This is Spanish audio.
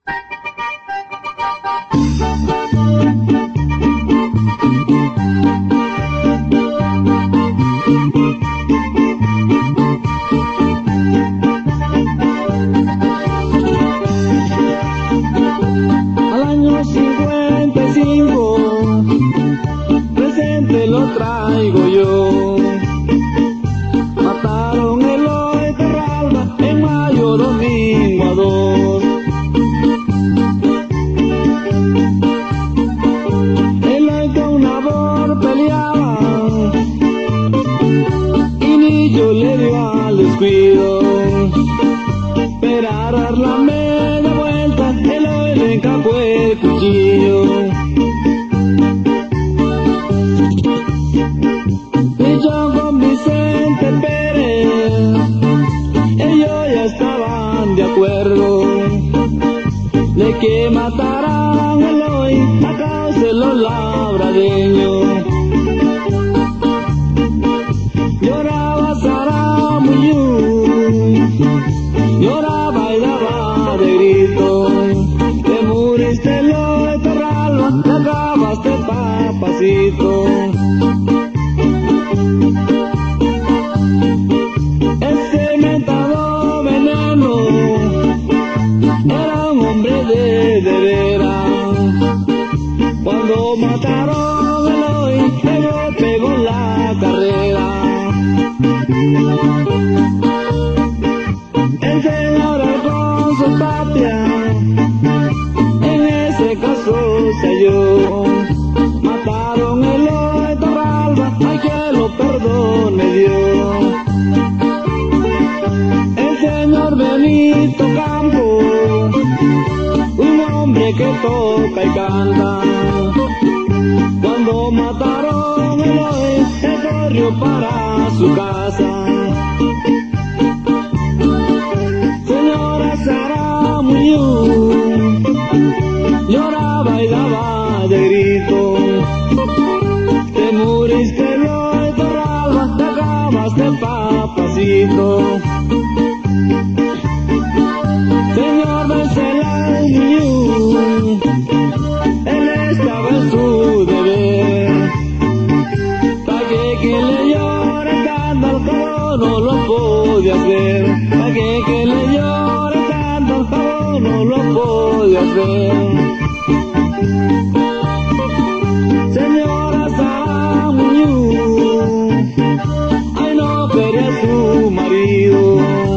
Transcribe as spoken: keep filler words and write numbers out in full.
Al año cincuenta y cinco, presente lo traigo yo. Mataron a Eloy Torralba en mayo domingo a dos. Eloy con Nabor peleaba y Nillo le dio al descuido. Pero a la media vuelta Eloy le encajó el cuchillo. Y yo con Vicente Pérez, ellos ya estaban de acuerdo de que mataran a Eloy a causa de los labradeños. Lloraba Saramuyú, lloraba y daba de grito: te muriste Eloy Torralba, te acabaste papacito. Ese mentado veneno era un hombre de de veras. Cuando mataron a Eloy, Eloy pegó la carrera. El señor Alfonso Tapia en ese caso se halló. Mataron a Eloy Torralba, ay que lo perdone Dios. El señor Benito Campo, un hombre que toca y canta, cuando mataron a Eloy, él corrió para su casa. Señora Saramuyú, lloraba y daba de grito: te muriste Eloy Torralba, te acabaste papacito. Señor Bencelayú, él estaba en su deber, pa' que quien le llore tanto al cabo no lo podía hacer, pa' que quien le llore tanto al cabo no lo podía hacer. Señora Saramuyú, ay no quería a su marido.